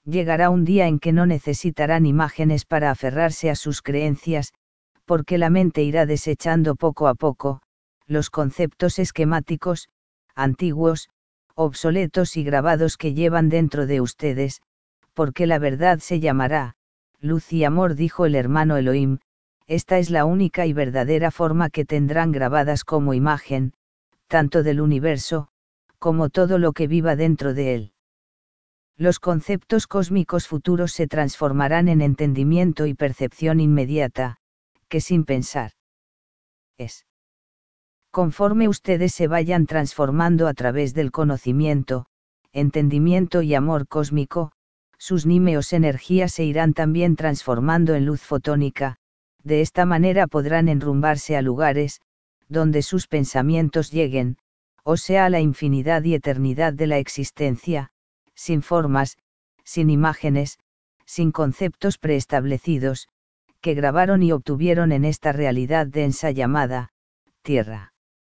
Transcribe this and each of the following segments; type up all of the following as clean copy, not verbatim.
Llegará un día en que no necesitarán imágenes para aferrarse a sus creencias, porque la mente irá desechando poco a poco los conceptos esquemáticos, antiguos, obsoletos y grabados que llevan dentro de ustedes, porque la verdad se llamará luz y amor, dijo el hermano Elohim. Esta es la única y verdadera forma que tendrán grabadas como imagen, tanto del universo, como todo lo que viva dentro de él. Los conceptos cósmicos futuros se transformarán en entendimiento y percepción inmediata, que sin pensar es. Conforme ustedes se vayan transformando a través del conocimiento, entendimiento y amor cósmico, sus nímeos energías se irán también transformando en luz fotónica. De esta manera podrán enrumbarse a lugares, donde sus pensamientos lleguen, o sea a la infinidad y eternidad de la existencia, sin formas, sin imágenes, sin conceptos preestablecidos, que grabaron y obtuvieron en esta realidad densa llamada Tierra.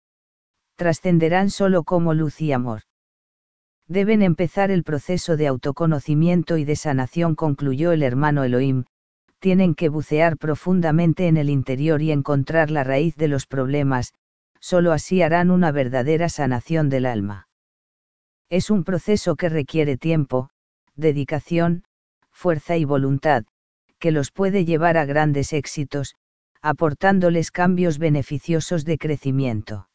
Trascenderán solo como luz y amor. Deben empezar el proceso de autoconocimiento y de sanación, concluyó el hermano Elohim. Tienen que bucear profundamente en el interior y encontrar la raíz de los problemas, solo así harán una verdadera sanación del alma. Es un proceso que requiere tiempo, dedicación, fuerza y voluntad, que los puede llevar a grandes éxitos, aportándoles cambios beneficiosos de crecimiento.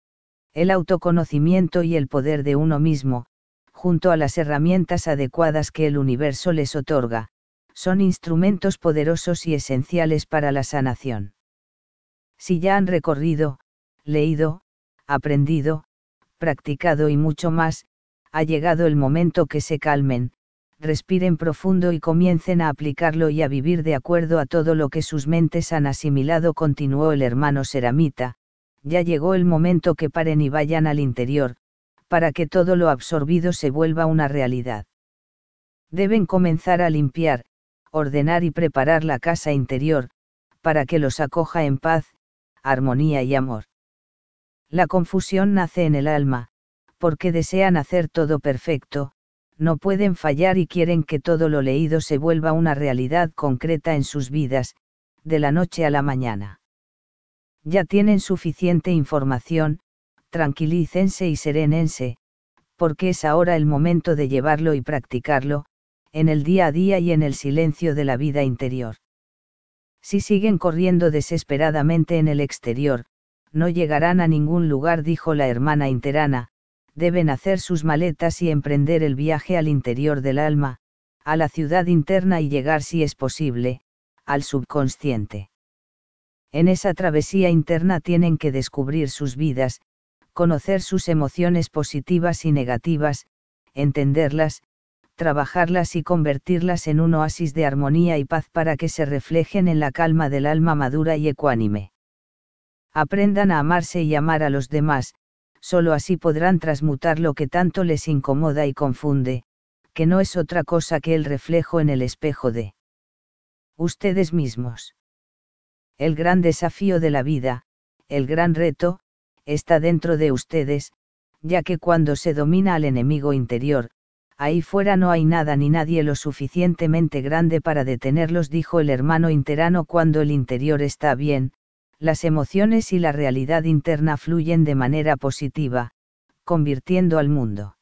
El autoconocimiento y el poder de uno mismo, junto a las herramientas adecuadas que el universo les otorga, son instrumentos poderosos y esenciales para la sanación. Si ya han recorrido, leído, aprendido, practicado y mucho más, ha llegado el momento que se calmen, respiren profundo y comiencen a aplicarlo y a vivir de acuerdo a todo lo que sus mentes han asimilado, continuó el hermano Seramita. Ya llegó el momento que paren y vayan al interior, para que todo lo absorbido se vuelva una realidad. Deben comenzar a limpiar, ordenar y preparar la casa interior, para que los acoja en paz, armonía y amor. La confusión nace en el alma, porque desean hacer todo perfecto, no pueden fallar y quieren que todo lo leído se vuelva una realidad concreta en sus vidas, de la noche a la mañana. Ya tienen suficiente información, tranquilícense y serénense, porque es ahora el momento de llevarlo y practicarlo, en el día a día y en el silencio de la vida interior. Si siguen corriendo desesperadamente en el exterior, no llegarán a ningún lugar, dijo la hermana interana. Deben hacer sus maletas y emprender el viaje al interior del alma, a la ciudad interna y llegar, si es posible, al subconsciente. En esa travesía interna tienen que descubrir sus vidas, conocer sus emociones positivas y negativas, entenderlas, trabajarlas y convertirlas en un oasis de armonía y paz para que se reflejen en la calma del alma madura y ecuánime. Aprendan a amarse y amar a los demás, solo así podrán transmutar lo que tanto les incomoda y confunde, que no es otra cosa que el reflejo en el espejo de ustedes mismos. El gran desafío de la vida, el gran reto, está dentro de ustedes, ya que cuando se domina al enemigo interior, ahí fuera no hay nada ni nadie lo suficientemente grande para detenerlos, dijo el hermano interano. Cuando el interior está bien, las emociones y la realidad interna fluyen de manera positiva, convirtiendo al mundo